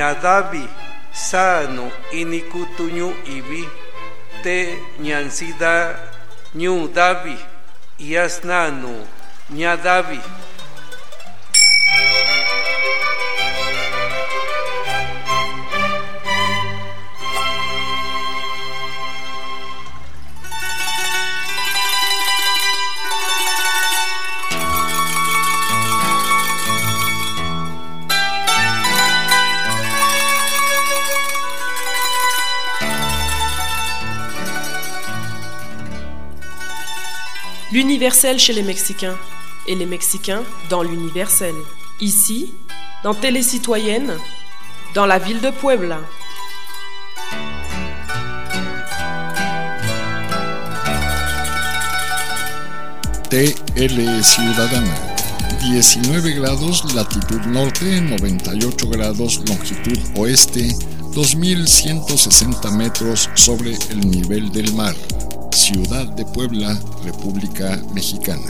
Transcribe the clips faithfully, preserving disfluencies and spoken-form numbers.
ñadavi sano inikutuñu ibi te ñansida ñu davi yasnano ñadavi. L'universel chez les Mexicains et les Mexicains dans l'universel. Ici, dans Télécitoyenne, dans la ville de Puebla. T L Ciudadana. diecinueve grados latitud norte, noventa y ocho grados longitud oeste, dos mil ciento sesenta metros sobre el nivel del mar. Ciudad de Puebla, República Mexicana.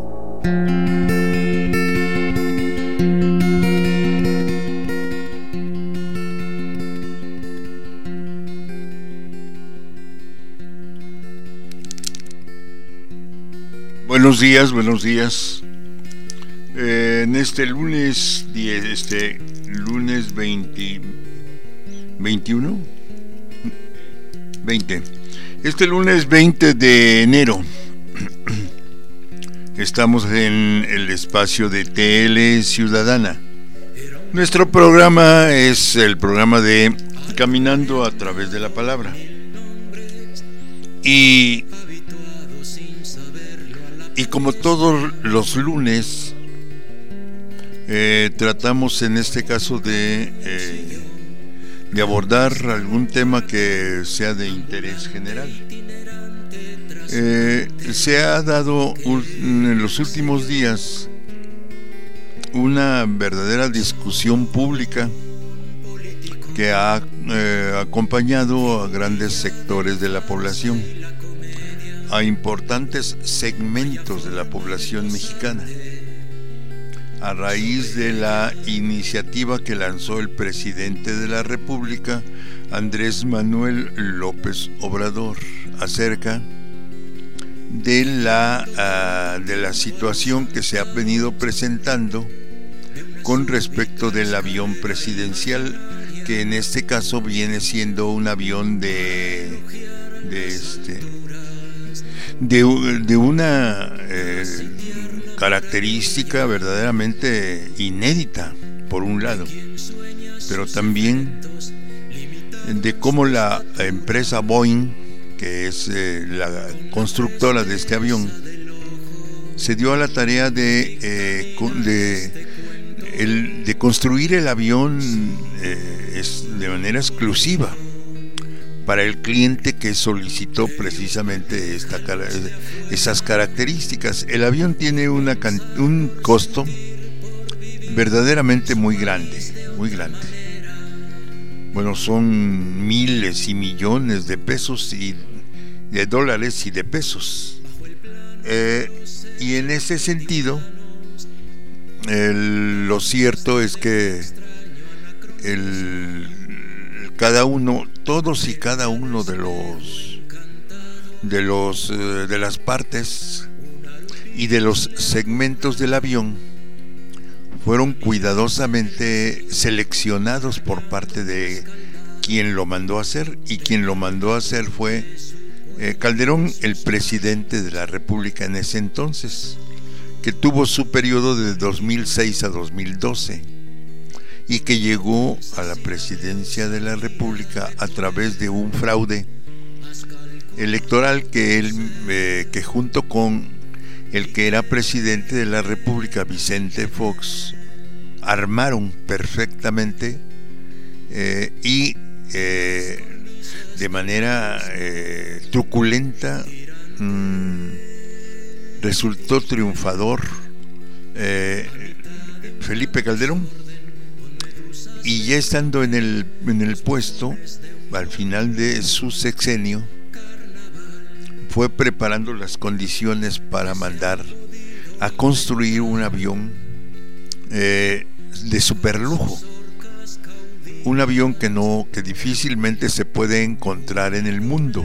Buenos días, buenos días. Eh, en este lunes, este lunes veinte, veintiuno, veinte. Este lunes veinte de enero estamos en el espacio de T L Ciudadana. Nuestro programa es el programa de Caminando a través de la palabra. Y, y como todos los lunes, eh, tratamos en este caso de... Eh, de abordar algún tema que sea de interés general. Eh, se ha dado un, en los últimos días una verdadera discusión pública que ha eh, acompañado a grandes sectores de la población, a importantes segmentos de la población mexicana, a raíz de la iniciativa que lanzó el presidente de la República, Andrés Manuel López Obrador, acerca de la, uh, de la situación que se ha venido presentando con respecto del avión presidencial, que en este caso viene siendo un avión de, de, este, de, de una... Eh, característica verdaderamente inédita, por un lado, pero también de cómo la empresa Boeing, que es eh, la constructora de este avión, se dio a la tarea de eh, de, el, de construir el avión eh, es de manera exclusiva para el cliente que solicitó precisamente esta, esas características. El avión tiene una, un costo verdaderamente muy grande, muy grande. Bueno, son miles y millones de pesos y de dólares y de pesos. Eh, y en ese sentido, el, lo cierto es que el cada uno, todos y cada uno de los de los eh, de las partes y de los segmentos del avión fueron cuidadosamente seleccionados por parte de quien lo mandó a hacer, y quien lo mandó a hacer fue eh, Calderón, el presidente de la República en ese entonces, que tuvo su periodo de dos mil seis a dos mil doce. Y que llegó a la presidencia de la República a través de un fraude electoral que él, eh, que junto con el que era presidente de la República, Vicente Fox, armaron perfectamente eh, y eh, de manera eh, truculenta mmm, resultó triunfador eh, Felipe Calderón. Y ya estando en el, en el puesto, al final de su sexenio, fue preparando las condiciones para mandar a construir un avión eh, de superlujo. un avión que no, que difícilmente se puede encontrar en el mundo.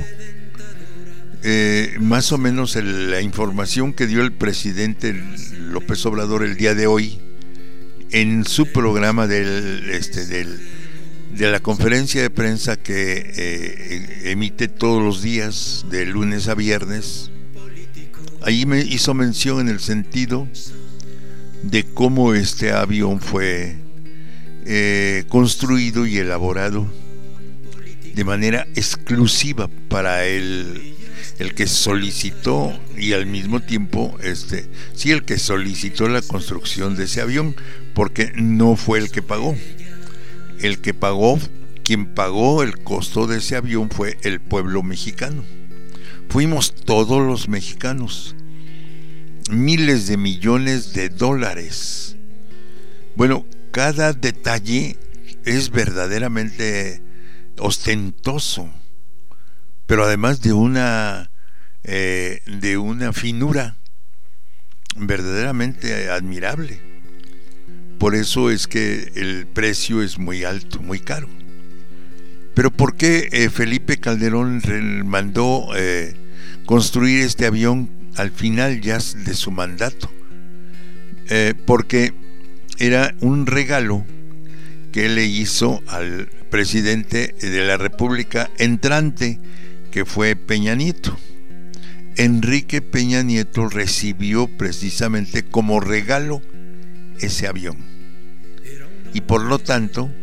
Eh, más o menos el, la información que dio el presidente López Obrador el día de hoy en su programa del, este, del, de la conferencia de prensa que eh, emite todos los días de lunes a viernes, ahí me hizo mención en el sentido de cómo este avión fue eh, construido y elaborado de manera exclusiva para el el que solicitó y al mismo tiempo este sí el que solicitó la construcción de ese avión, porque no fue el que pagó. El que pagó, quien pagó el costo de ese avión fue el pueblo mexicano. Fuimos todos los mexicanos. Miles de millones de dólares. Bueno, cada detalle es verdaderamente ostentoso, pero además de una eh, de una finura verdaderamente admirable. Por eso es que el precio es muy alto, muy caro. Pero ¿por qué eh, Felipe Calderón mandó eh, construir este avión al final ya de su mandato? Eh, porque era un regalo que le hizo al presidente de la República entrante, que fue Peña Nieto. Enrique Peña Nieto recibió precisamente como regalo ese avión, y por lo tanto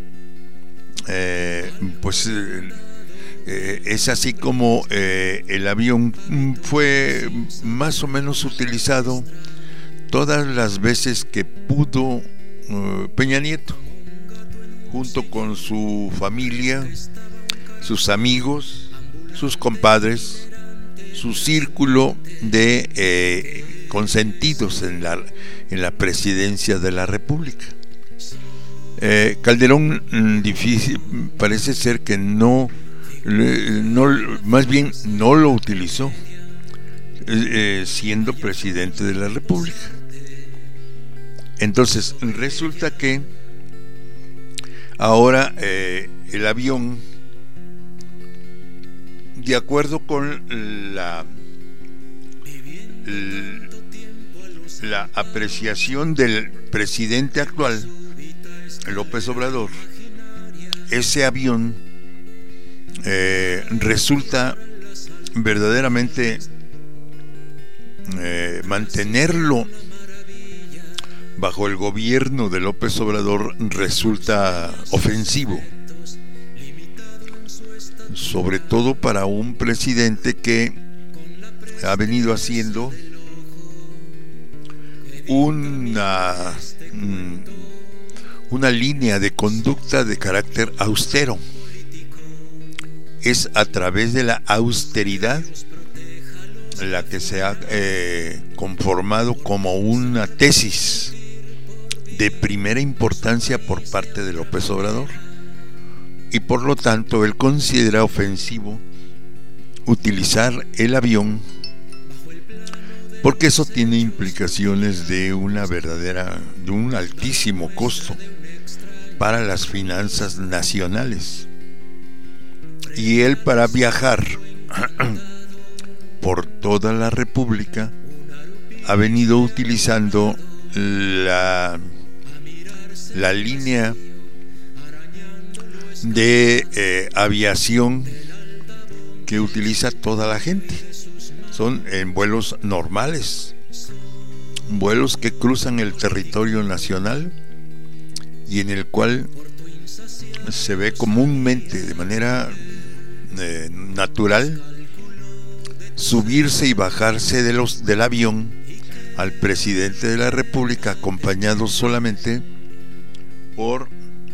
eh, pues eh, es así como eh, el avión fue más o menos utilizado todas las veces que pudo eh, Peña Nieto, junto con su familia, sus amigos, sus compadres, su círculo de eh, consentidos en la, en la presidencia de la República. Eh, Calderón mm, difícil, parece ser que no, no, más bien no lo utilizó eh, siendo presidente de la República. Entonces resulta que ahora eh, el avión, de acuerdo con la, la apreciación del presidente actual, López Obrador, ese avión eh, resulta verdaderamente eh, mantenerlo bajo el gobierno de López Obrador resulta ofensivo, sobre todo para un presidente que ha venido haciendo una, una línea de conducta de carácter austero. Es a través de la austeridad la que se ha eh, conformado como una tesis de primera importancia por parte de López Obrador, y por lo tanto él considera ofensivo utilizar el avión, porque eso tiene implicaciones de una verdadera, de un altísimo costo para las finanzas nacionales. Y él, para viajar por toda la República, ha venido utilizando la la línea de eh, aviación que utiliza toda la gente. Son en vuelos normales, vuelos que cruzan el territorio nacional y en el cual se ve comúnmente, de manera eh, natural, subirse y bajarse de los, del avión al presidente de la República, acompañado solamente por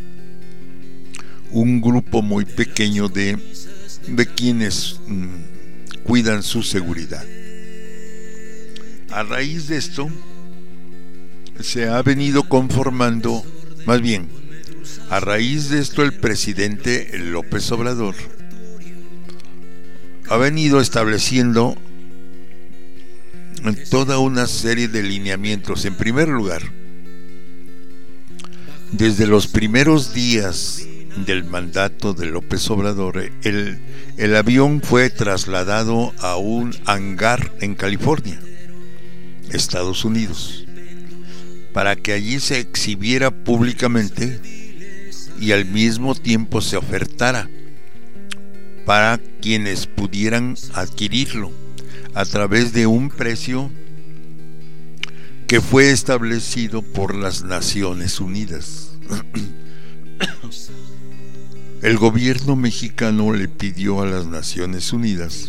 un grupo muy pequeño de, de quienes mmm, cuidan su seguridad. A raíz de esto se ha venido conformando, más bien, a raíz de esto el presidente López Obrador ha venido estableciendo toda una serie de lineamientos. En primer lugar, desde los primeros días del mandato de López Obrador, el, el avión fue trasladado a un hangar en California, Estados Unidos, para que allí se exhibiera públicamente y al mismo tiempo se ofertara para quienes pudieran adquirirlo a través de un precio que fue establecido por las Naciones Unidas. El gobierno mexicano le pidió a las Naciones Unidas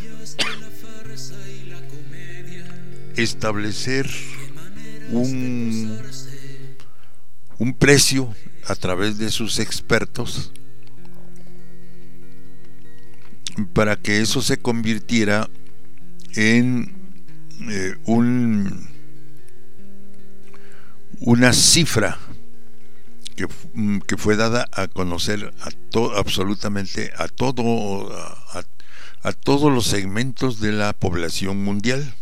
establecer un, un precio a través de sus expertos para que eso se convirtiera en eh, un una cifra que, que fue dada a conocer a to, absolutamente a todo a, a todos los segmentos de la población mundial,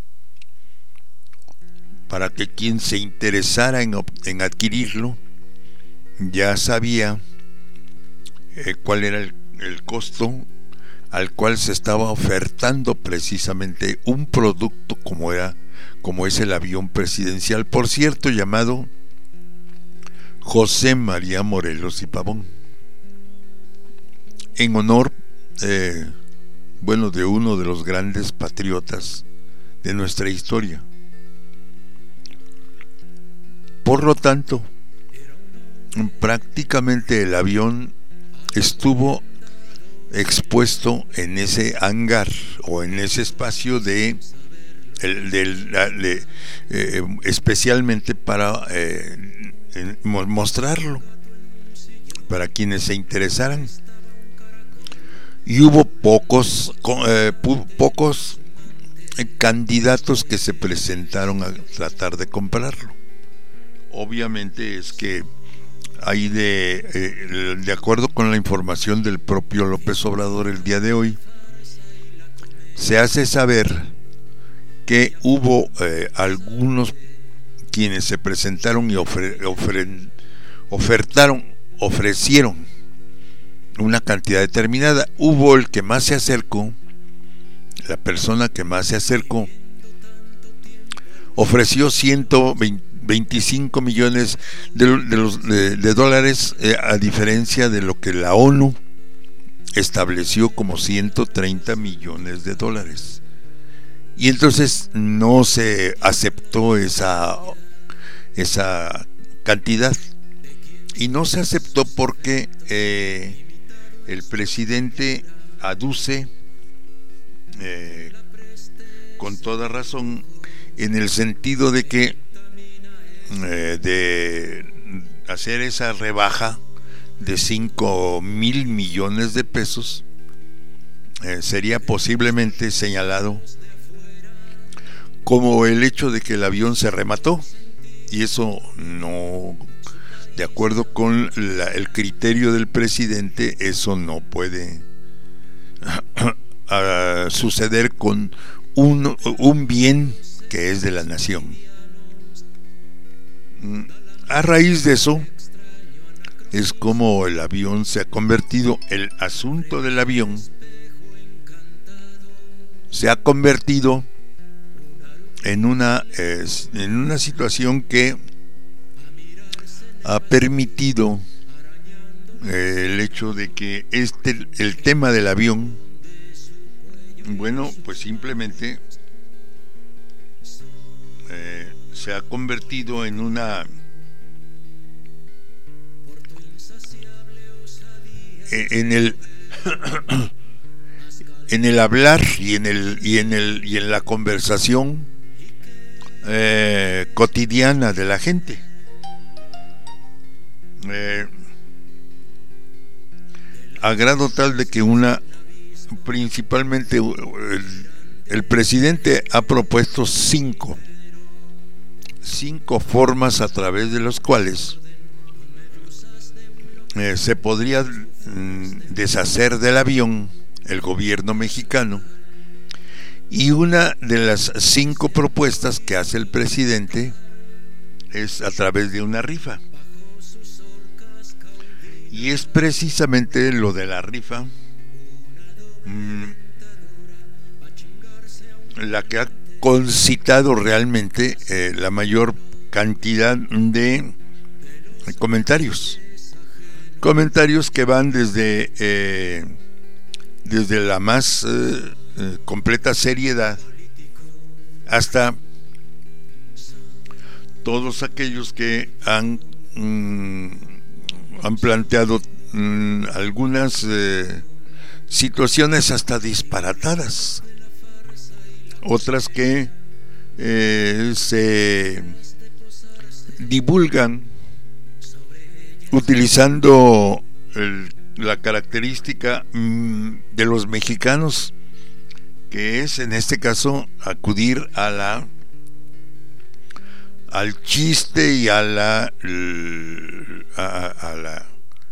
para que quien se interesara en, en adquirirlo ya sabía eh, cuál era el, el costo al cual se estaba ofertando precisamente un producto como era como es el avión presidencial, por cierto, llamado José María Morelos y Pavón, en honor eh, bueno de uno de los grandes patriotas de nuestra historia. Por lo tanto, prácticamente el avión estuvo expuesto en ese hangar o en ese espacio de, el, de, de eh, especialmente para eh, mostrarlo para quienes se interesaran, y hubo pocos eh, pocos candidatos que se presentaron a tratar de comprarlo. Obviamente es que hay de, eh, de acuerdo con la información del propio López Obrador el día de hoy, se hace saber que hubo eh, algunos quienes se presentaron y ofre, ofre, ofertaron, ofrecieron una cantidad determinada. Hubo el que más se acercó, la persona que más se acercó, ofreció ciento veinticinco millones de, de, los, de, de dólares, eh, a diferencia de lo que la ONU estableció como ciento treinta millones de dólares. Y entonces no se aceptó esa, esa cantidad. Y no se aceptó porque eh, el presidente aduce eh, con toda razón, en el sentido de que eh, de hacer esa rebaja de cinco mil millones de pesos eh, sería posiblemente señalado como el hecho de que el avión se remató, y eso no, de acuerdo con la, el criterio del presidente, eso no puede uh, suceder con un, un bien que es de la nación. A raíz de eso es como el avión se ha convertido, el asunto del avión se ha convertido en una eh, en una situación que ha permitido eh, el hecho de que este el tema del avión, bueno, pues simplemente eh, se ha convertido en una en el en el hablar y en el y en el y en la conversación eh, cotidiana de la gente. Eh, a grado tal de que una principalmente el, el presidente ha propuesto cinco cinco formas a través de las cuales eh, se podría mm, deshacer del avión el gobierno mexicano, y una de las cinco propuestas que hace el presidente es a través de una rifa. Y es precisamente lo de la rifa mmm, la que ha concitado realmente eh, la mayor cantidad de comentarios. Comentarios que van desde eh, desde la más eh, eh, completa seriedad hasta todos aquellos que han mmm, han planteado mmm, algunas eh, situaciones hasta disparatadas, otras que eh, se divulgan utilizando el, la característica mmm, de los mexicanos, que es en este caso acudir a la al chiste y a la a, a la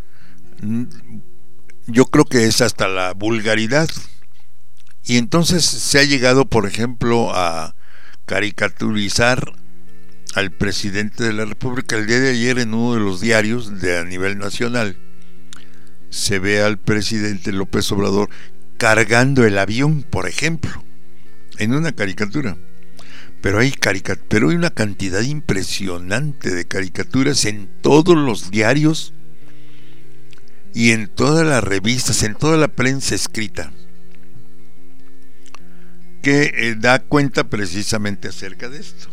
yo creo que es hasta la vulgaridad. Y entonces se ha llegado, por ejemplo, a caricaturizar al presidente de la República. El día de ayer, en uno de los diarios de a nivel nacional, se ve al presidente López Obrador cargando el avión, por ejemplo, en una caricatura. Pero hay, caricat- pero hay una cantidad impresionante de caricaturas en todos los diarios y en todas las revistas, en toda la prensa escrita, que eh, da cuenta precisamente acerca de esto.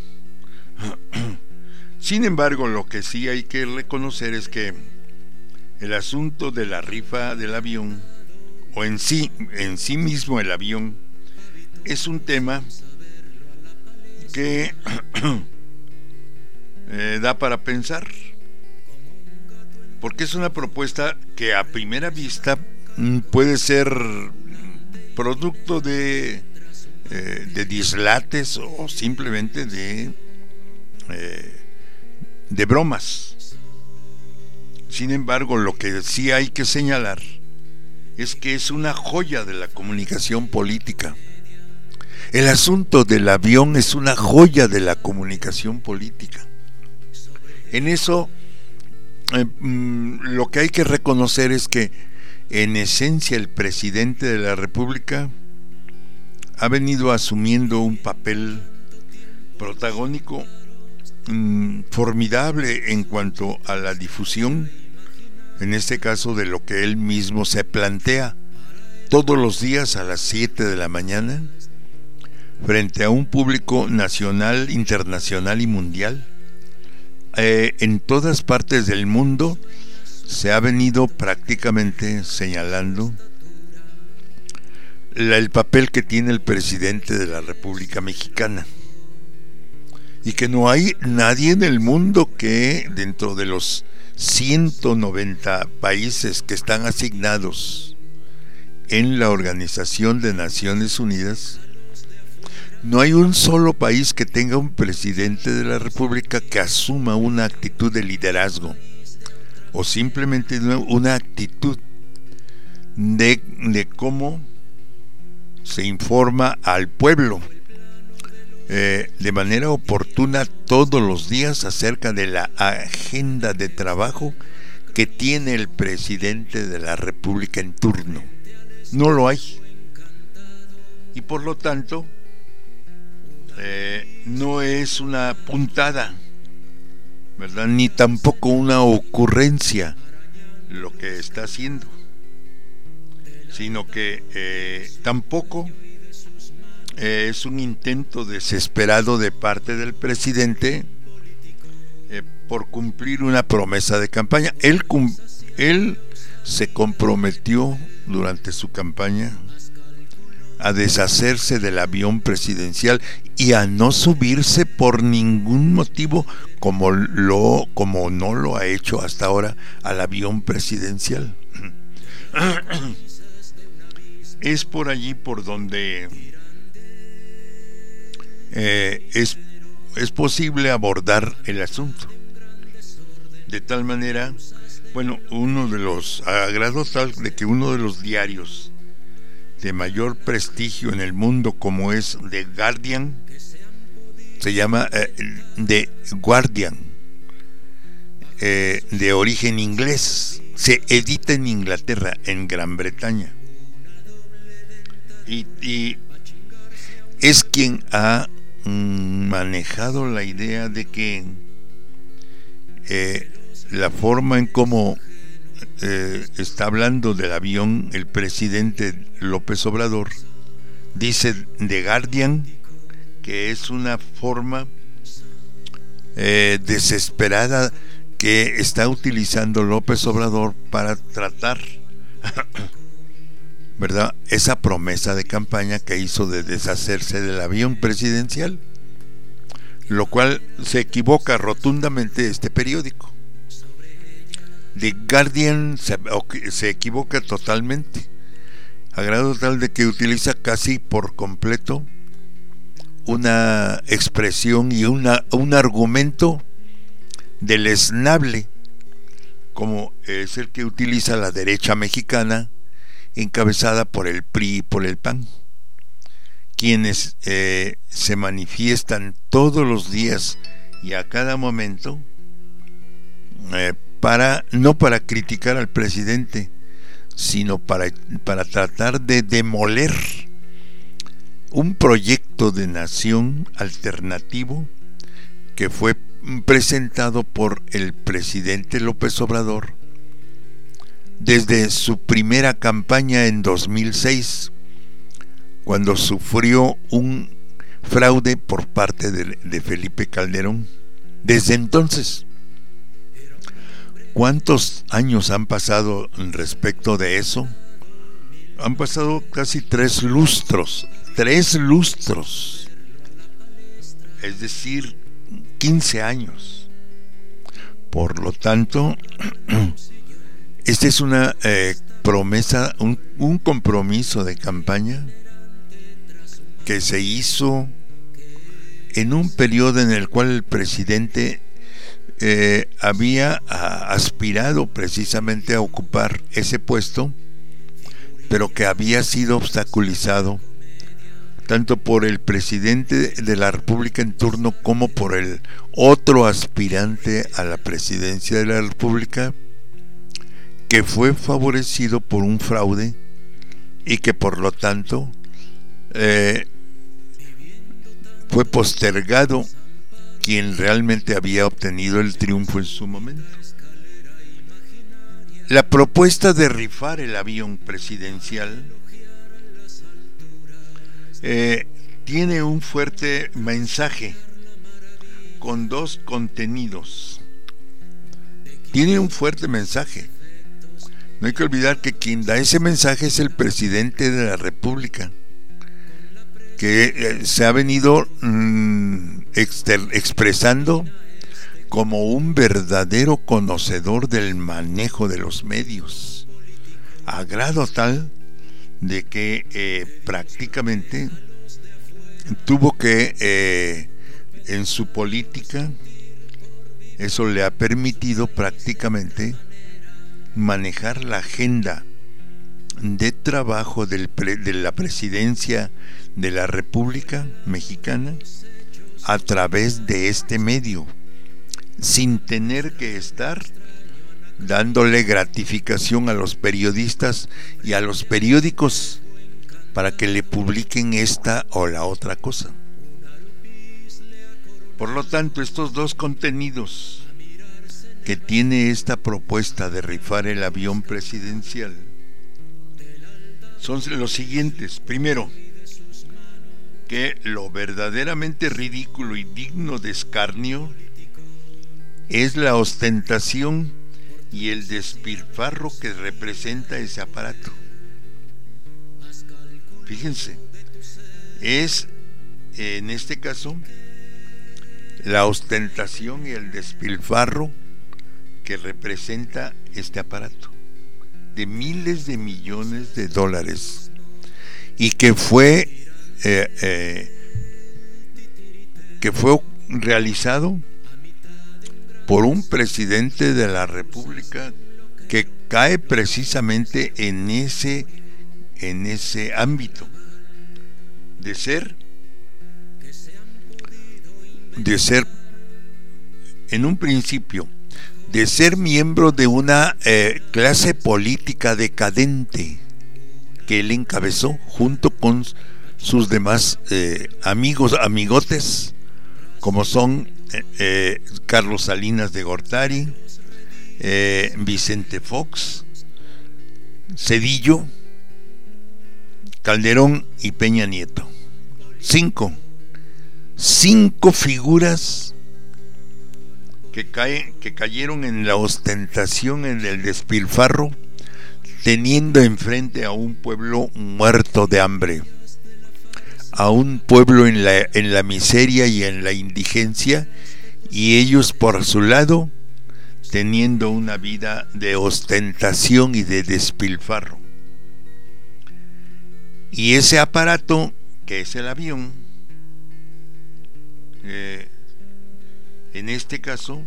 Sin embargo, lo que sí hay que reconocer es que el asunto de la rifa del avión, o en sí, en sí mismo el avión, es un tema que eh, da para pensar, porque es una propuesta que a primera vista mm, puede ser producto de eh, de dislates o simplemente de eh, de bromas. Sin embargo, lo que sí hay que señalar es que es una joya de la comunicación política. El asunto del avión es una joya de la comunicación política. En eso, eh, mm, lo que hay que reconocer es que, en esencia, el presidente de la República ha venido asumiendo un papel protagónico mmm, formidable en cuanto a la difusión, en este caso, de lo que él mismo se plantea todos los días a las siete de la mañana, frente a un público nacional, internacional y mundial. Eh, en todas partes del mundo se ha venido prácticamente señalando la, el papel que tiene el presidente de la República Mexicana, y que no hay nadie en el mundo que, dentro de los ciento noventa países que están asignados en la Organización de Naciones Unidas, no hay un solo país que tenga un presidente de la República que asuma una actitud de liderazgo, o simplemente una actitud de, de cómo se informa al pueblo eh, de manera oportuna todos los días acerca de la agenda de trabajo que tiene el presidente de la República en turno. No lo hay. Y por lo tanto, Eh, no es una puntada, ¿verdad? Ni tampoco una ocurrencia lo que está haciendo, sino que eh, tampoco eh, es un intento desesperado de parte del presidente eh, por cumplir una promesa de campaña. Él, cum- él se comprometió durante su campaña a deshacerse del avión presidencial y a no subirse por ningún motivo, como lo como no lo ha hecho hasta ahora, al avión presidencial. Es por allí por donde eh, es, es posible abordar el asunto. De tal manera, bueno, uno de los agrados tal de que uno de los diarios de mayor prestigio en el mundo, como es The Guardian, se llama eh, The Guardian, eh, de origen inglés, se edita en Inglaterra, en Gran Bretaña. Y, y es quien ha mm, manejado la idea de que eh, la forma en cómo eh, está hablando del avión el presidente López Obrador, dice The Guardian que es una forma eh, desesperada que está utilizando López Obrador para tratar ¿verdad? Esa promesa de campaña que hizo de deshacerse del avión presidencial, lo cual se equivoca rotundamente este periódico. The Guardian se, se equivoca totalmente, a grado tal de que utiliza casi por completo una expresión y una, un argumento deleznable, como es el que utiliza la derecha mexicana, encabezada por el P R I y por el P A N, quienes eh, se manifiestan todos los días y a cada momento eh, para no para criticar al presidente, sino para, para tratar de demoler un proyecto de nación alternativo que fue presentado por el presidente López Obrador desde su primera campaña en dos mil seis, cuando sufrió un fraude por parte de, de Felipe Calderón. Desde entonces, ¿cuántos años han pasado respecto de eso? Han pasado casi tres lustros, tres lustros, es decir, quince años. Por lo tanto, esta es una eh, promesa, un, un compromiso de campaña que se hizo en un periodo en el cual el presidente eh, había a, aspirado precisamente a ocupar ese puesto, pero que había sido obstaculizado tanto por el presidente de la República en turno como por el otro aspirante a la presidencia de la República, que fue favorecido por un fraude y que por lo tanto eh, fue postergado quien realmente había obtenido el triunfo en su momento. La propuesta de rifar el avión presidencial eh, tiene un fuerte mensaje con dos contenidos. Tiene un fuerte mensaje. No hay que olvidar que quien da ese mensaje es el presidente de la República, que eh, se ha venido mmm, exter- expresando como un verdadero conocedor del manejo de los medios, a grado tal de que eh, prácticamente tuvo que, eh, en su política, eso le ha permitido prácticamente manejar la agenda de trabajo del pre, de la presidencia de la República Mexicana a través de este medio, sin tener que estar dándole gratificación a los periodistas y a los periódicos para que le publiquen esta o la otra cosa. Por lo tanto, estos dos contenidos que tiene esta propuesta de rifar el avión presidencial son los siguientes. Primero, que lo verdaderamente ridículo y digno de escarnio es la ostentación y el despilfarro que representa ese aparato. Fíjense, es en este caso la ostentación y el despilfarro que representa este aparato de miles de millones de dólares y que fue eh, eh, que fue realizado por un presidente de la República que cae precisamente en ese en ese ámbito de ser de ser en un principio de ser miembro de una eh, clase política decadente que él encabezó junto con sus demás eh, amigos, amigotes, como son eh, eh, Carlos Salinas de Gortari, eh, Vicente Fox, Zedillo, Calderón y Peña Nieto. Cinco, cinco figuras que caen, que cayeron en la ostentación, en el despilfarro, teniendo enfrente a un pueblo muerto de hambre, a un pueblo en la, en la miseria y en la indigencia, y ellos por su lado teniendo una vida de ostentación y de despilfarro. Y ese aparato, que es el avión, eh, en este caso,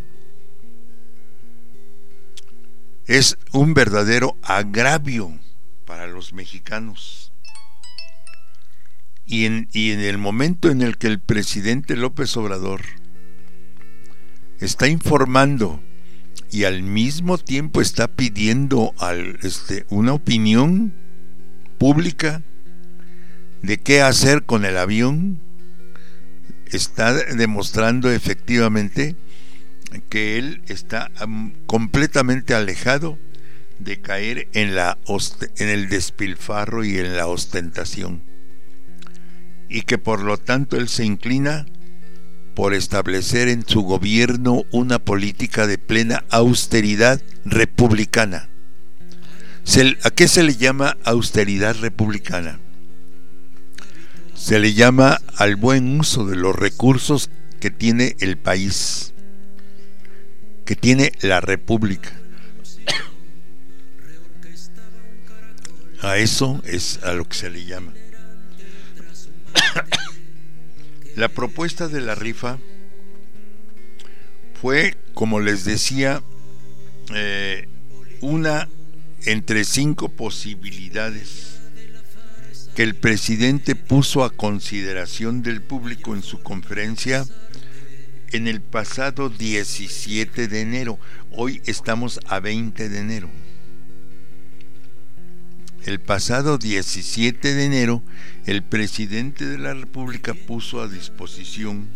es un verdadero agravio para los mexicanos. Y en, y en el momento en el que el presidente López Obrador está informando y al mismo tiempo está pidiendo al, este, una opinión pública de qué hacer con el avión, está demostrando efectivamente que él está um, completamente alejado de caer en, la en el despilfarro y en la ostentación, y que por lo tanto él se inclina por establecer en su gobierno una política de plena austeridad republicana. Se, ¿a qué se le llama austeridad republicana? Se le llama al buen uso de los recursos que tiene el país, que tiene la república. A eso es a lo que se le llama. La propuesta de la rifa fue, como les decía, eh, una entre cinco posibilidades que el presidente puso a consideración del público en su conferencia en el pasado diecisiete de enero. Hoy estamos a veinte de enero. El pasado diecisiete de enero, el presidente de la República puso a disposición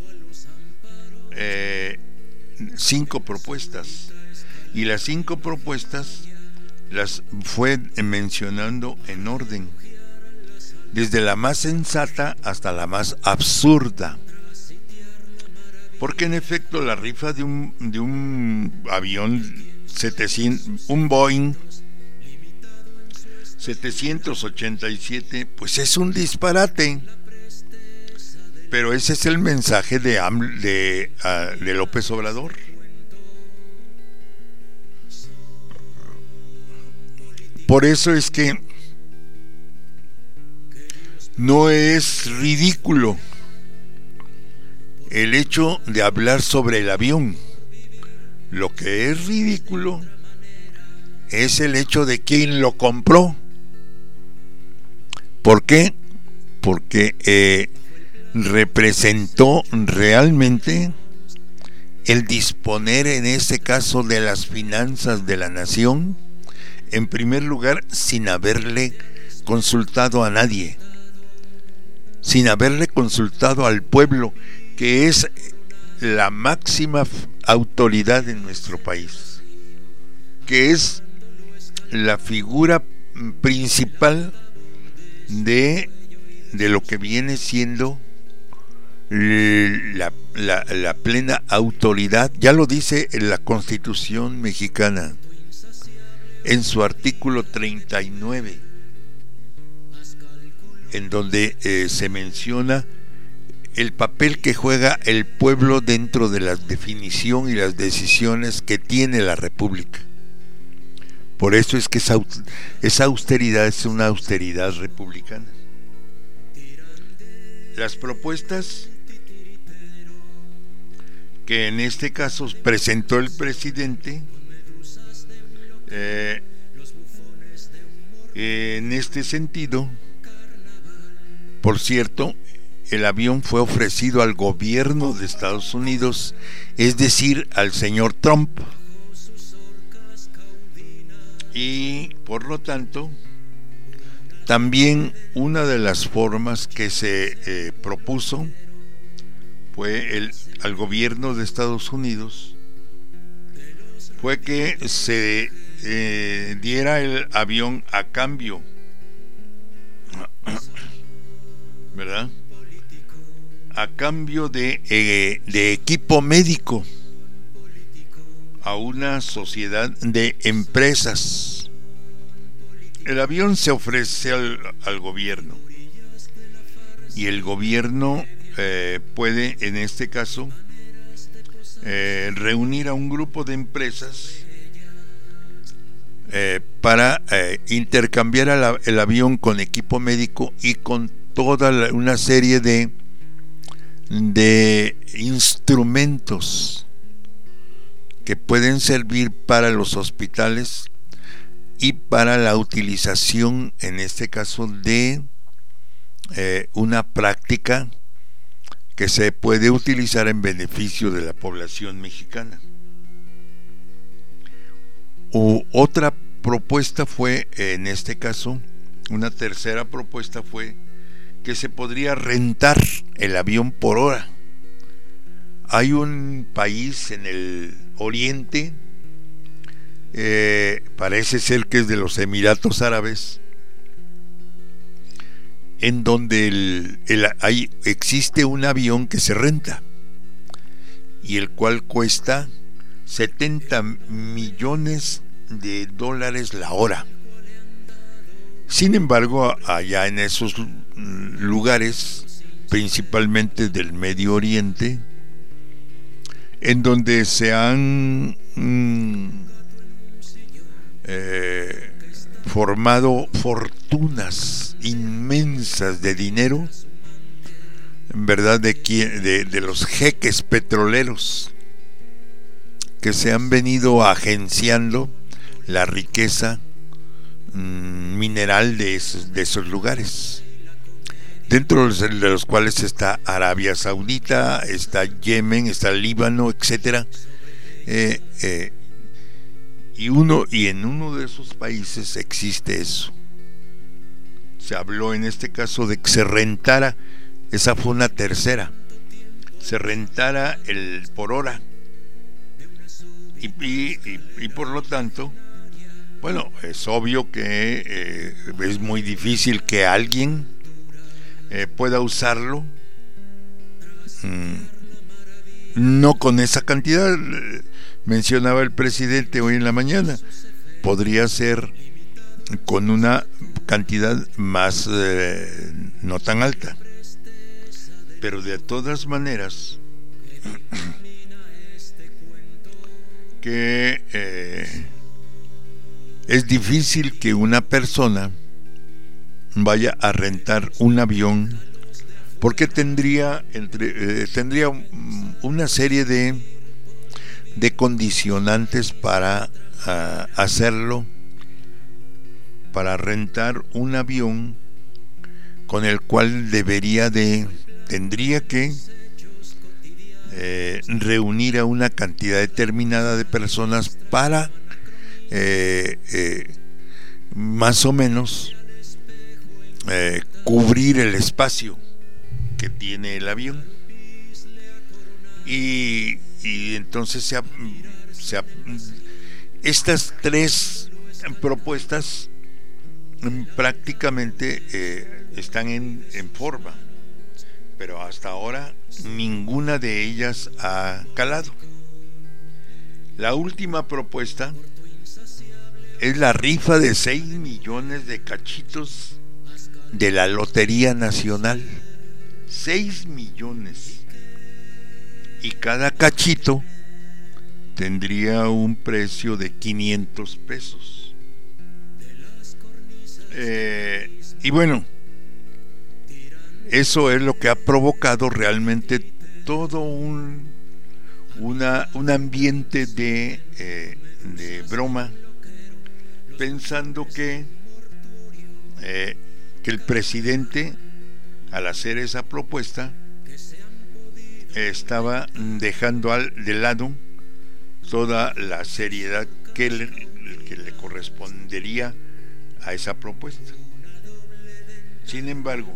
eh, cinco propuestas, y las cinco propuestas las fue mencionando en orden, desde la más sensata hasta la más absurda. Porque en efecto la rifa de un, de un avión setecientos, un Boeing setecientos ochenta y siete, pues es un disparate. Pero ese es el mensaje de, de, uh, de López Obrador. Por eso es que no es ridículo el hecho de hablar sobre el avión. Lo que es ridículo es el hecho de quién lo compró. ¿Por qué? Porque eh, representó realmente el disponer en este caso de las finanzas de la nación, en primer lugar sin haberle consultado a nadie, sin haberle consultado al pueblo, que es la máxima autoridad en nuestro país, que es la figura principal de, de lo que viene siendo la, la, la plena autoridad. Ya lo dice en la Constitución mexicana en su artículo treinta y nueve, en donde eh, se menciona el papel que juega el pueblo dentro de la definición y las decisiones que tiene la República. Por eso es que esa, esa austeridad es una austeridad republicana. Las propuestas que en este caso presentó el presidente, eh, en este sentido, por cierto, el avión fue ofrecido al gobierno de Estados Unidos, es decir, al señor Trump, y por lo tanto también una de las formas que se eh, propuso fue el, al gobierno de Estados Unidos fue que se eh, diera el avión a cambio, ¿verdad? A cambio de, eh, de equipo médico a una sociedad de empresas. El avión se ofrece al, al gobierno y el gobierno eh, puede, en este caso, eh, reunir a un grupo de empresas eh, para eh, intercambiar el, el avión con equipo médico y con toda la, una serie de de instrumentos que pueden servir para los hospitales y para la utilización, en este caso, de eh, una práctica que se puede utilizar en beneficio de la población mexicana. U otra propuesta fue, en este caso, una tercera propuesta fue que se podría rentar el avión por hora. Hay un país en el oriente, eh, parece ser que es de los Emiratos Árabes, en donde el, el, hay, existe un avión que se renta y el cual cuesta setenta millones de dólares la hora. Sin embargo, allá en esos lugares, principalmente del Medio Oriente, en donde se han mm, eh, formado fortunas inmensas de dinero, en verdad, de, de, de los jeques petroleros que se han venido agenciando la riqueza mineral de esos, de esos lugares, dentro de los cuales está Arabia Saudita, está Yemen, está Líbano, etcétera, eh, eh, y uno y en uno de esos países existe eso. Se habló en este caso de que se rentara, esa fue una tercera, se rentara el por hora y, y, y, y por lo tanto, bueno, es obvio que eh, es muy difícil que alguien eh, pueda usarlo, mm, no con esa cantidad. Mencionaba el presidente hoy en la mañana, podría ser con una cantidad más eh, no tan alta, pero de todas maneras que eh, es difícil que una persona vaya a rentar un avión porque tendría entre, eh, tendría una serie de de condicionantes para uh, hacerlo, para rentar un avión con el cual debería de tendría que eh, reunir a una cantidad determinada de personas para Eh, eh, más o menos eh, cubrir el espacio que tiene el avión y, y entonces se ha, se ha, estas tres propuestas prácticamente eh, están en, en forma, pero hasta ahora ninguna de ellas ha calado. La última propuesta es la rifa de seis millones de cachitos de la Lotería Nacional. seis millones. Y cada cachito tendría un precio de quinientos pesos. Eh, y bueno, eso es lo que ha provocado realmente todo un, una, un ambiente de, eh, de broma, pensando que, eh, que el presidente, al hacer esa propuesta, eh, estaba dejando al, de lado toda la seriedad que le, que le correspondería a esa propuesta. Sin embargo,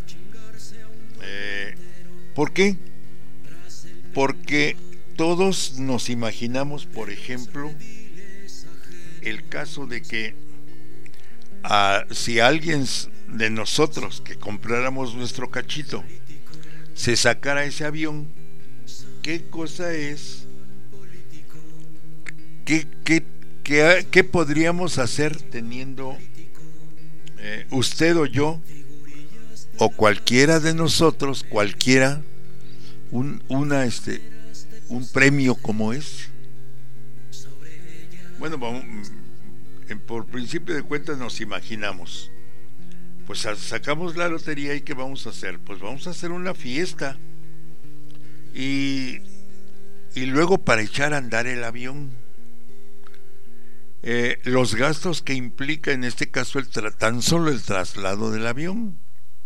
eh, ¿por qué? Porque todos nos imaginamos, por ejemplo, el caso de que a, si alguien de nosotros que compráramos nuestro cachito se sacara ese avión, ¿qué cosa es? ¿Qué, qué, qué, qué podríamos hacer teniendo eh, usted o yo o cualquiera de nosotros, cualquiera, un, una, este, un premio como ese? Bueno, vamos, por principio de cuentas nos imaginamos, pues sacamos la lotería y ¿qué vamos a hacer? Pues vamos a hacer una fiesta y, y luego para echar a andar el avión. Eh, los gastos que implica en este caso el tra- tan solo el traslado del avión.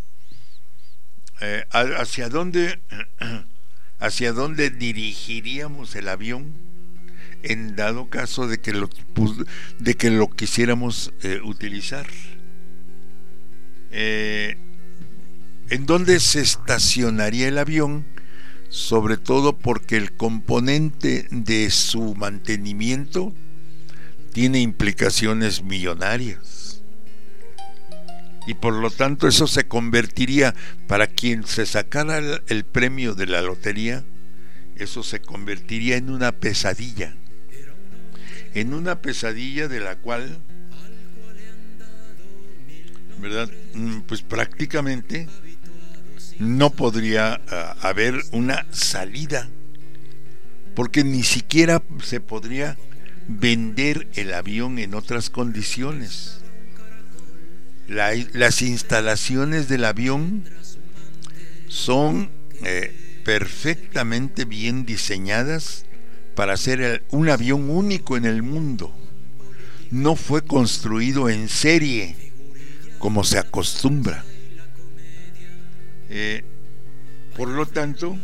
Eh, ¿Hacia dónde, hacia dónde dirigiríamos el avión en dado caso de que lo, de que lo quisiéramos eh, utilizar? Eh, ¿En dónde se estacionaría el avión? Sobre todo porque el componente de su mantenimiento tiene implicaciones millonarias. Y por lo tanto eso se convertiría, para quien se sacara el, el premio de la lotería, eso se convertiría en una pesadilla. En una pesadilla de la cual, ¿verdad? Pues prácticamente no podría uh, haber una salida, porque ni siquiera se podría vender el avión en otras condiciones. La, las instalaciones del avión son eh, perfectamente bien diseñadas para ser el, un avión único en el mundo. No fue construido en serie como se acostumbra. Eh, por lo tanto,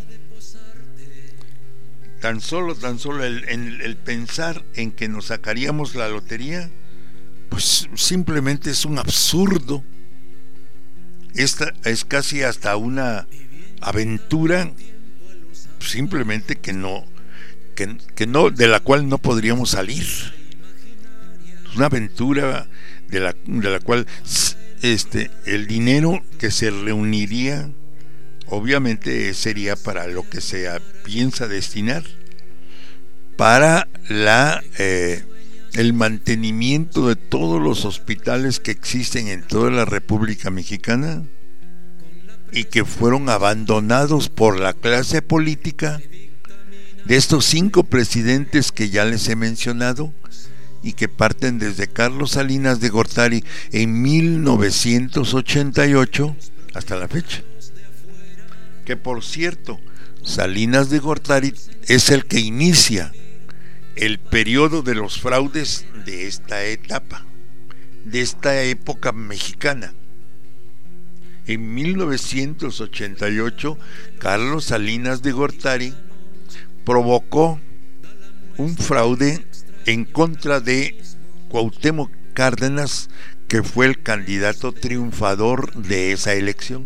tan solo, tan solo el, el, el pensar en que nos sacaríamos la lotería, pues simplemente es un absurdo. Esta es casi hasta una aventura, simplemente que no, que, que no, de la cual no podríamos salir. Es una aventura de la, de la cual este, el dinero que se reuniría, obviamente sería para lo que se piensa destinar, para la eh, el mantenimiento de todos los hospitales que existen en toda la República Mexicana y que fueron abandonados por la clase política de estos cinco presidentes que ya les he mencionado y que parten desde Carlos Salinas de Gortari en mil novecientos ochenta y ocho hasta la fecha. Que por cierto, Salinas de Gortari es el que inicia el periodo de los fraudes de esta etapa, de esta época mexicana. En mil novecientos ochenta y ocho, Carlos Salinas de Gortari provocó un fraude en contra de Cuauhtémoc Cárdenas, que fue el candidato triunfador de esa elección.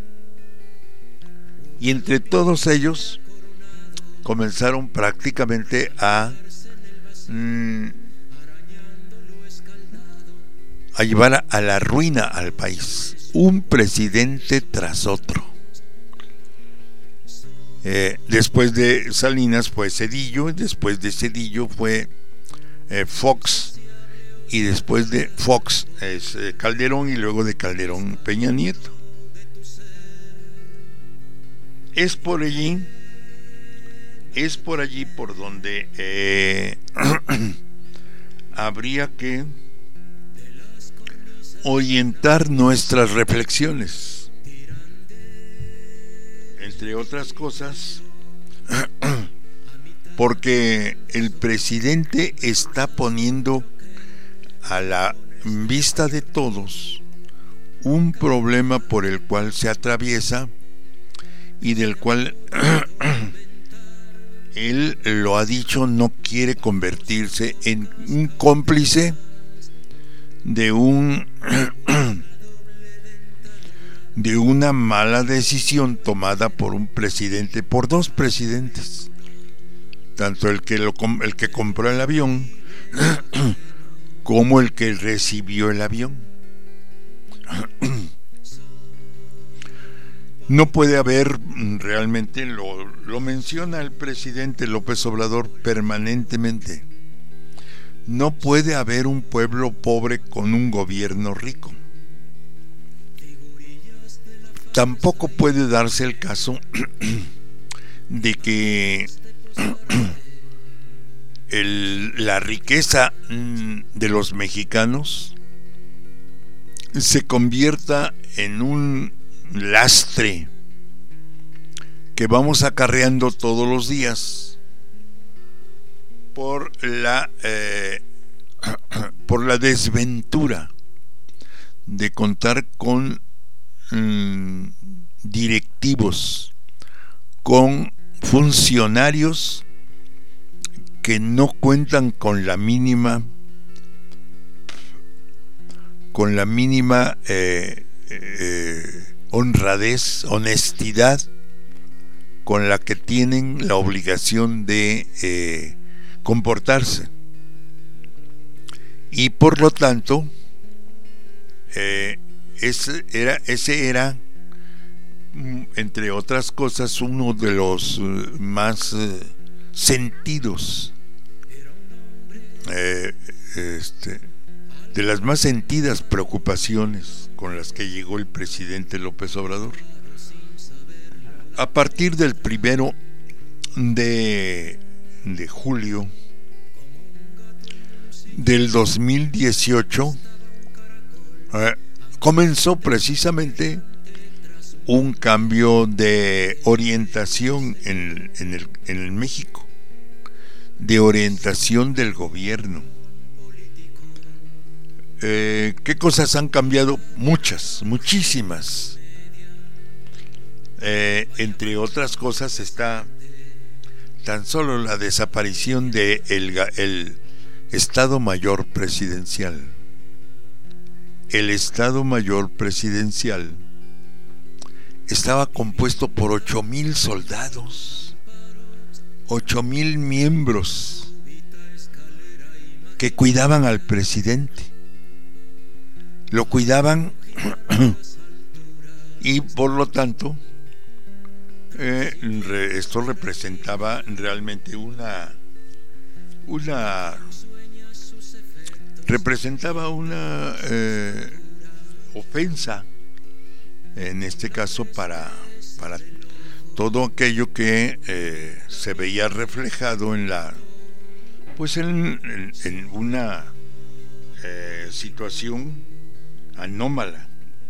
Y entre todos ellos comenzaron prácticamente a mmm, a llevar a, a la ruina al país, un presidente tras otro. Eh, después de Salinas fue Zedillo, y después de Zedillo fue eh, Fox, y después de Fox es eh, Calderón, y luego de Calderón Peña Nieto. Es por allí, es por allí por donde eh, habría que orientar nuestras reflexiones. Entre otras cosas, porque el presidente está poniendo a la vista de todos un problema por el cual se atraviesa y del cual él lo ha dicho, no quiere convertirse en un cómplice de un de una mala decisión tomada por un presidente, por dos presidentes, tanto el que lo el que compró el avión como el que recibió el avión. No puede haber realmente, lo, lo menciona el presidente López Obrador permanentemente, no puede haber un pueblo pobre con un gobierno rico. Tampoco puede darse el caso de que el, la riqueza de los mexicanos se convierta en un lastre que vamos acarreando todos los días por la eh, por la desventura de contar con mm, directivos, con funcionarios que no cuentan con la mínima con la mínima eh, eh, honradez, honestidad con la que tienen la obligación de eh, comportarse, y por lo tanto eh, ese era ese era entre otras cosas uno de los uh, más uh, sentidos eh, este de las más sentidas preocupaciones con las que llegó el presidente López Obrador. A partir del primero de, de julio del dos mil dieciocho eh, comenzó precisamente un cambio de orientación en, en, el, en el México, de orientación del gobierno. Eh, ¿Qué cosas han cambiado? Muchas, muchísimas. Eh, entre otras cosas está tan solo la desaparición de el, el Estado Mayor Presidencial. El Estado Mayor Presidencial estaba compuesto por ocho mil soldados, ocho mil miembros que cuidaban al presidente. Lo cuidaban y por lo tanto eh, re, esto representaba realmente una una representaba una eh, ofensa, en este caso para para todo aquello que eh, se veía reflejado en la pues en, en, en una eh, situación anómala.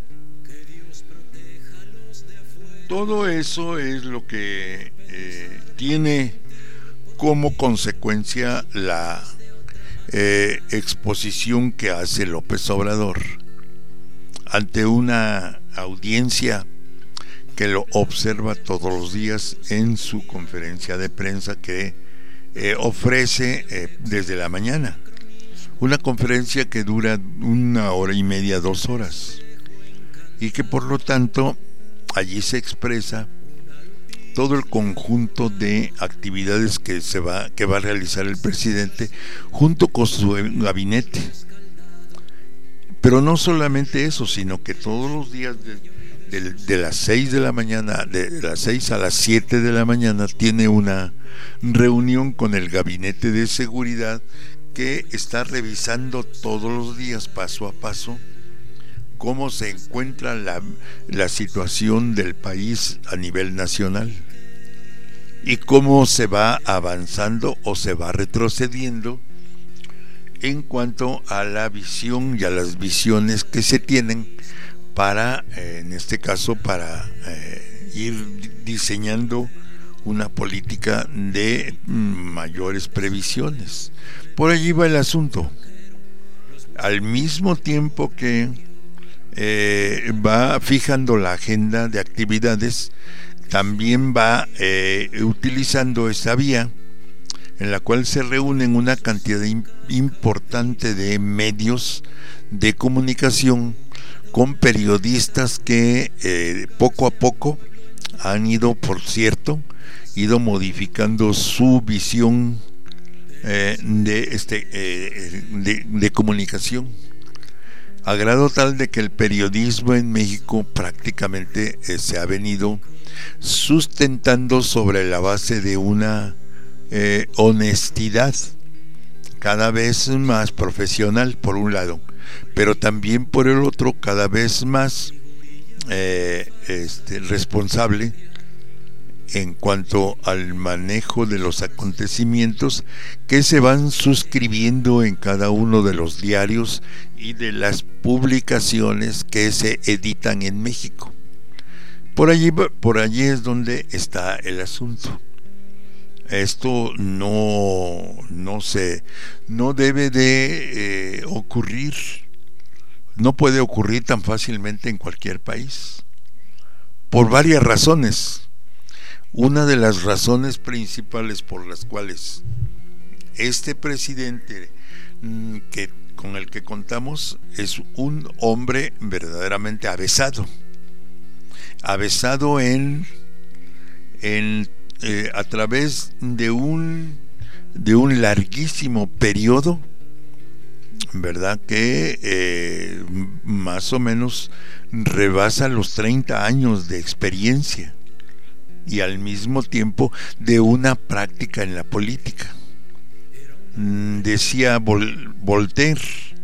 Todo eso es lo que eh, tiene como consecuencia la eh, exposición que hace López Obrador ante una audiencia que lo observa todos los días en su conferencia de prensa que eh, ofrece eh, desde la mañana. Una conferencia que dura una hora y media, dos horas, y que por lo tanto allí se expresa todo el conjunto de actividades que se va que va a realizar el presidente junto con su gabinete. Pero no solamente eso, sino que todos los días de, de, de las seis de la mañana, de las seis a las siete de la mañana, tiene una reunión con el gabinete de seguridad que está revisando todos los días, paso a paso, cómo se encuentra la, la situación del país a nivel nacional y cómo se va avanzando o se va retrocediendo en cuanto a la visión y a las visiones que se tienen para, eh, en este caso, para eh, ir diseñando una política de mayores previsiones. Por allí va el asunto. Al mismo tiempo que eh, va fijando la agenda de actividades, también va eh, utilizando esa vía en la cual se reúnen una cantidad importante de medios de comunicación con periodistas que eh, poco a poco han ido, por cierto, ido modificando su visión eh, de, este, eh, de, de comunicación, a grado tal de que el periodismo en México prácticamente eh, se ha venido sustentando sobre la base de una eh, honestidad cada vez más profesional, por un lado, pero también por el otro cada vez más eh, este, responsable en cuanto al manejo de los acontecimientos que se van suscribiendo en cada uno de los diarios y de las publicaciones que se editan en México. Por allí, por allí es donde está el asunto. Esto no, no se, no debe de eh, ocurrir, no puede ocurrir tan fácilmente en cualquier país, por varias razones. Una de las razones principales por las cuales este presidente mm, que, con el que contamos es un hombre verdaderamente avesado, avesado en, en eh, a través de un de un larguísimo periodo, ¿verdad? Que eh, más o menos rebasa los treinta años de experiencia y al mismo tiempo de una práctica en la política. Decía Vol- Voltaire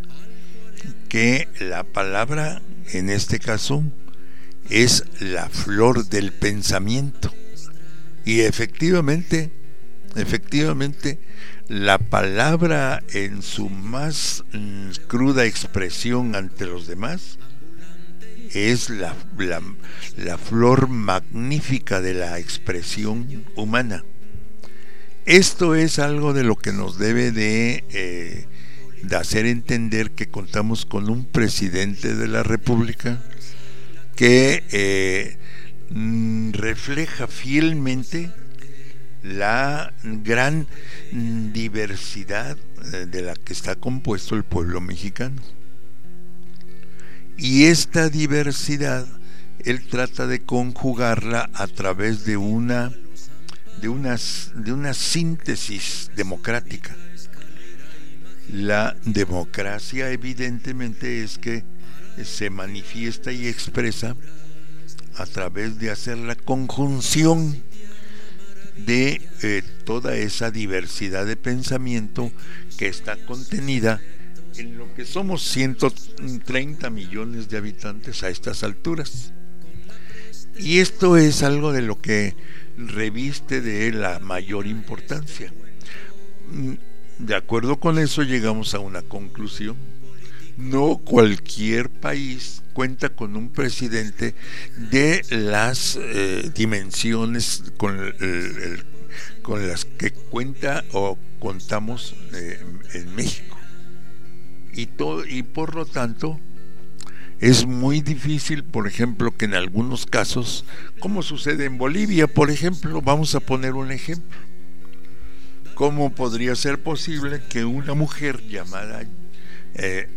que la palabra en este caso es la flor del pensamiento, y efectivamente efectivamente la palabra en su más mm, cruda expresión ante los demás es la, la, la flor magnífica de la expresión humana. Esto es algo de lo que nos debe de, eh, de hacer entender que contamos con un presidente de la República que eh, refleja fielmente la gran diversidad de la que está compuesto el pueblo mexicano. Y esta diversidad él trata de conjugarla a través de una de una, de una síntesis democrática. La democracia evidentemente es que se manifiesta y expresa a través de hacer la conjunción de eh, toda esa diversidad de pensamiento que está contenida en lo que somos ciento treinta millones de habitantes a estas alturas. Y esto es algo de lo que reviste de la mayor importancia. De acuerdo con eso llegamos a una conclusión: no cualquier país cuenta con un presidente de las eh, dimensiones con, el, el, con las que cuenta o contamos eh, en México. Y, todo, y por lo tanto es muy difícil, por ejemplo, que en algunos casos, como sucede en Bolivia, por ejemplo, vamos a poner un ejemplo. ¿Cómo podría ser posible que una mujer llamada eh,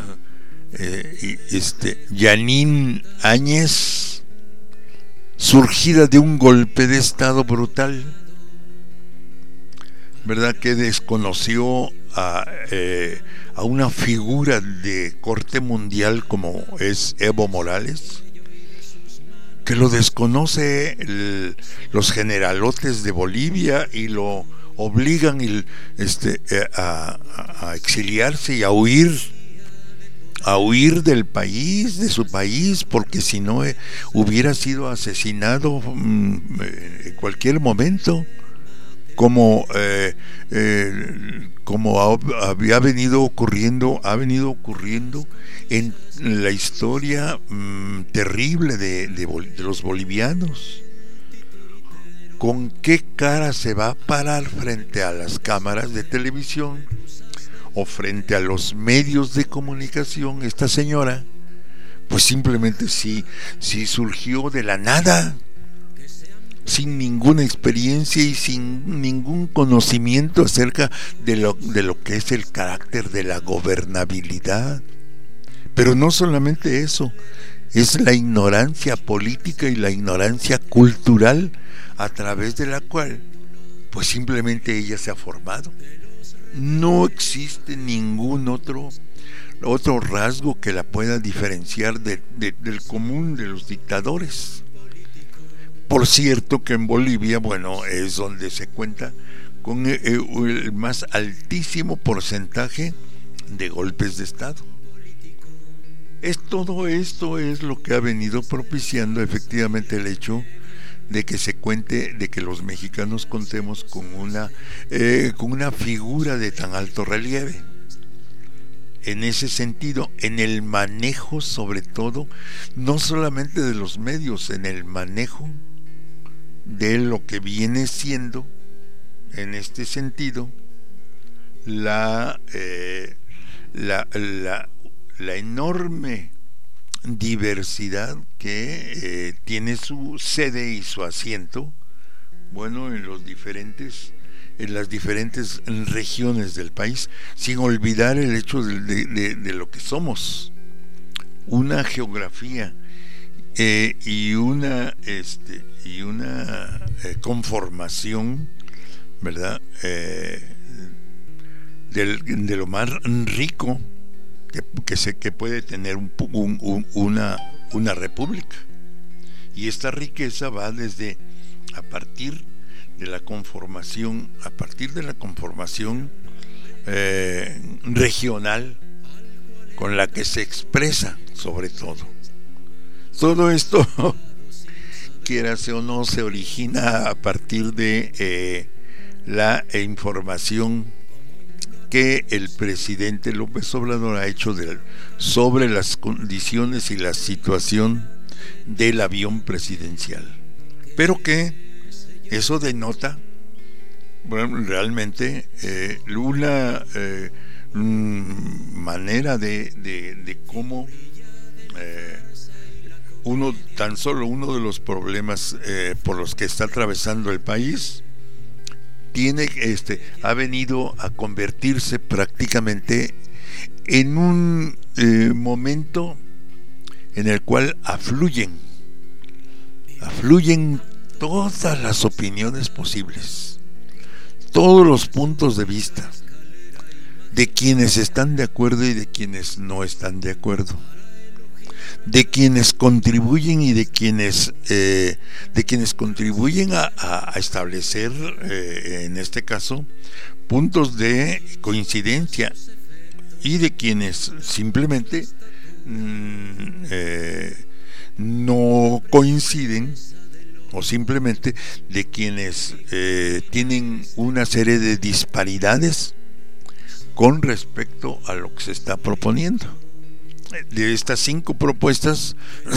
eh, este, Yanine Áñez, surgida de un golpe de estado brutal, ¿verdad?, que desconoció a, eh, a una figura de corte mundial como es Evo Morales, que lo desconoce el, los generalotes de Bolivia y lo obligan el, este, a, a exiliarse y a huir, a huir del país, de su país, porque si no eh, hubiera sido asesinado mm, en cualquier momento, como eh, eh, como ha, había venido ocurriendo, ha venido ocurriendo en la historia mmm, terrible de, de, de los bolivianos. ¿Con qué cara se va a parar frente a las cámaras de televisión o frente a los medios de comunicación esta señora? Pues simplemente sí, sí surgió de la nada, sin ninguna experiencia y sin ningún conocimiento acerca de lo, de lo que es el carácter de la gobernabilidad. Pero no solamente eso, es la ignorancia política y la ignorancia cultural a través de la cual pues simplemente ella se ha formado. No existe ningún otro otro rasgo que la pueda diferenciar de, de, del común de los dictadores. Por cierto que en Bolivia, bueno, es donde se cuenta con el, el más altísimo porcentaje de golpes de Estado. Es, todo esto es lo que ha venido propiciando efectivamente el hecho de que se cuente, de que los mexicanos contemos con una, eh, con una figura de tan alto relieve. En ese sentido, en el manejo sobre todo, no solamente de los medios, en el manejo de lo que viene siendo, en este sentido, la, eh, la, la, la enorme diversidad que eh, tiene su sede y su asiento, bueno, en los diferentes en las diferentes regiones del país, sin olvidar el hecho de, de, de, de lo que somos, una geografía eh, y una este y una eh, conformación, ¿verdad? Eh, del, de lo más rico que, que se que puede tener un, un, un, una una república, y esta riqueza va desde a partir de la conformación a partir de la conformación eh, regional con la que se expresa sobre todo. Todo esto, quierase o no, se origina a partir de eh, la información que el presidente López Obrador ha hecho de, sobre las condiciones y la situación del avión presidencial, pero que eso denota, bueno, realmente eh, una eh, manera de, de, de cómo eh, uno, tan solo uno de los problemas eh, por los que está atravesando el país tiene este ha venido a convertirse prácticamente en un eh, momento en el cual afluyen afluyen todas las opiniones posibles, todos los puntos de vista de quienes están de acuerdo y de quienes no están de acuerdo, de quienes contribuyen y de quienes eh, de quienes contribuyen a, a, a establecer eh, en este caso puntos de coincidencia, y de quienes simplemente mm, eh, no coinciden, o simplemente de quienes eh, tienen una serie de disparidades con respecto a lo que se está proponiendo. De estas cinco propuestas,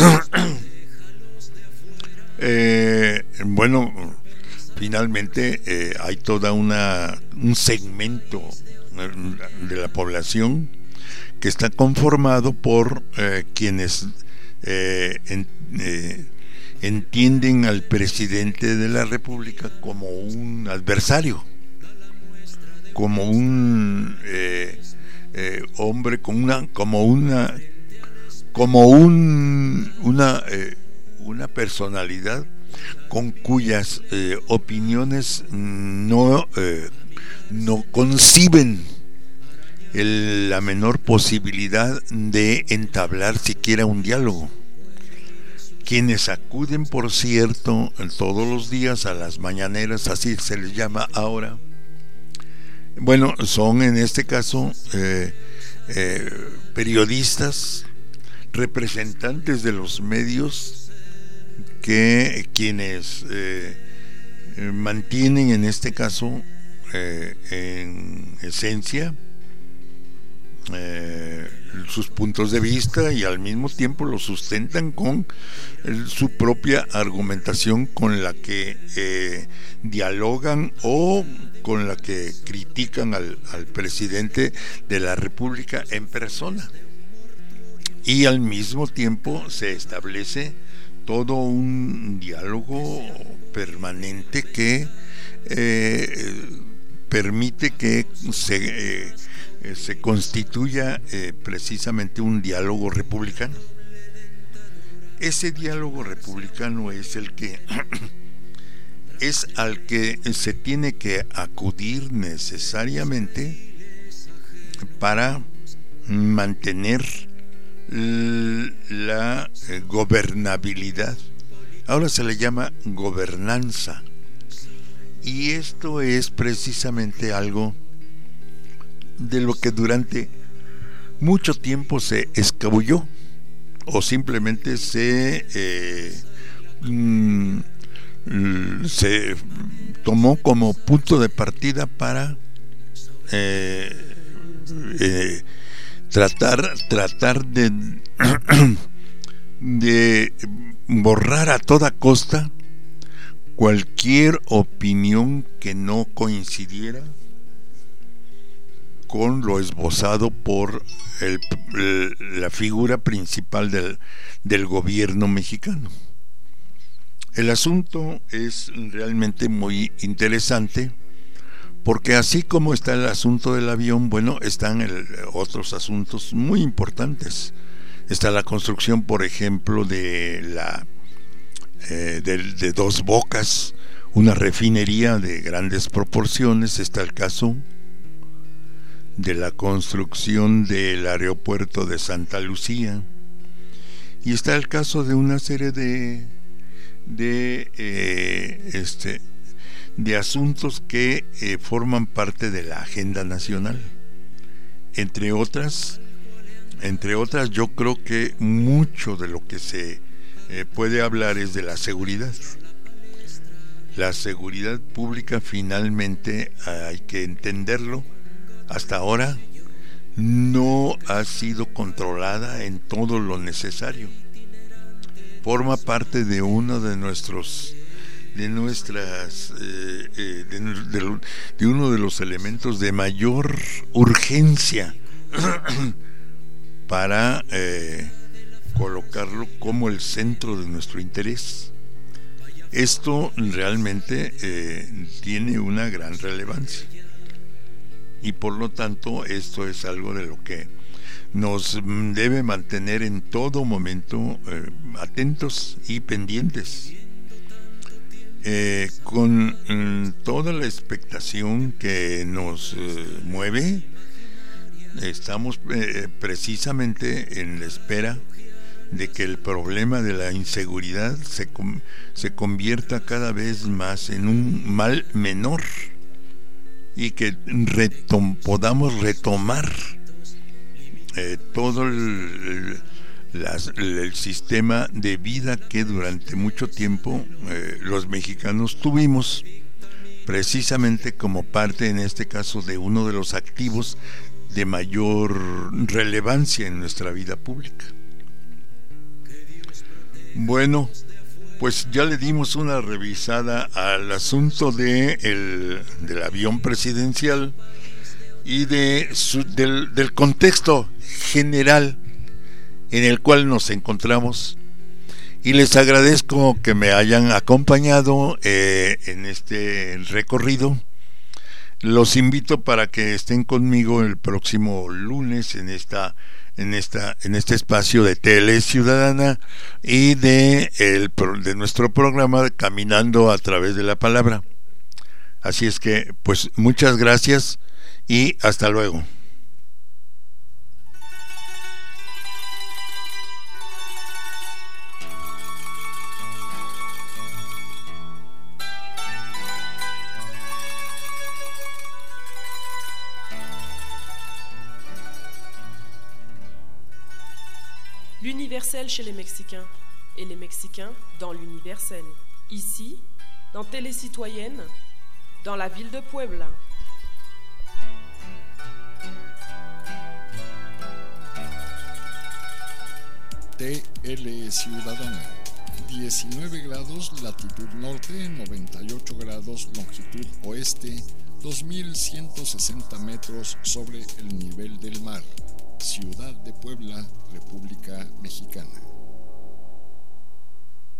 eh, bueno, finalmente eh, hay toda una un segmento de la población que está conformado por eh, quienes eh, en, eh, entienden al presidente de la República como un adversario, como un eh, eh, hombre con una, como una, como un, una, eh, una personalidad con cuyas eh, opiniones no, eh, no conciben el, la menor posibilidad de entablar siquiera un diálogo. Quienes acuden, por cierto, todos los días a las mañaneras, así se les llama ahora, bueno, son en este caso eh, eh, periodistas, representantes de los medios, que quienes eh, mantienen en este caso eh, en esencia eh, sus puntos de vista, y al mismo tiempo lo sustentan con el, su propia argumentación con la que eh, dialogan o con la que critican al, al presidente de la República en persona. Y al mismo tiempo se establece todo un diálogo permanente que eh, permite que se, eh, se constituya eh, precisamente un diálogo republicano. Ese diálogo republicano es el que es al que se tiene que acudir necesariamente para mantener la gobernabilidad. Ahora se le llama gobernanza, y esto es precisamente algo de lo que durante mucho tiempo se escabulló o simplemente se eh, mm, se tomó como punto de partida para eh, eh, tratar tratar de de borrar a toda costa cualquier opinión que no coincidiera con lo esbozado por el, el, la figura principal del, del gobierno mexicano. El asunto es realmente muy interesante, porque así como está el asunto del avión, bueno, están el, otros asuntos muy importantes. Está la construcción, por ejemplo, de la eh, de, de Dos Bocas, una refinería de grandes proporciones. Está el caso de la construcción del aeropuerto de Santa Lucía, y está el caso de una serie de de eh, este de asuntos que eh, forman parte de la agenda nacional. Entre otras, entre otras, yo creo que mucho de lo que se eh, puede hablar es de la seguridad. La seguridad pública, finalmente, hay que entenderlo, hasta ahora no ha sido controlada en todo lo necesario. Forma parte de uno de nuestros de nuestras eh, eh, de, de, de uno de los elementos de mayor urgencia para eh, colocarlo como el centro de nuestro interés. Esto realmente eh, tiene una gran relevancia, y por lo tanto esto es algo de lo que nos debe mantener en todo momento eh, atentos y pendientes, eh, con eh, toda la expectación que nos eh, mueve. Estamos eh, precisamente en la espera de que el problema de la inseguridad se, com- se convierta cada vez más en un mal menor, y que retom- podamos retomar eh, todo el, el, las, el sistema de vida que durante mucho tiempo eh, los mexicanos tuvimos, precisamente como parte, en este caso, de uno de los activos de mayor relevancia en nuestra vida pública. Bueno, pues ya le dimos una revisada al asunto de el, del avión presidencial y de su, del, del contexto general en el cual nos encontramos, y les agradezco que me hayan acompañado eh, en este recorrido. Los invito para que estén conmigo el próximo lunes en esta en esta en este espacio de Tele Ciudadana y de el de nuestro programa Caminando a través de la Palabra. Así es que, pues, muchas gracias y hasta luego. L'universel chez les Mexicains, et les Mexicains dans l'universel. Ici, dans Télé Citoyenne, dans la ville de Puebla. T L Ciudadana, diecinueve grados latitud norte, noventa y ocho grados longitud oeste, dos mil ciento sesenta metros sobre el nivel del mar. Ciudad de Puebla, República Mexicana.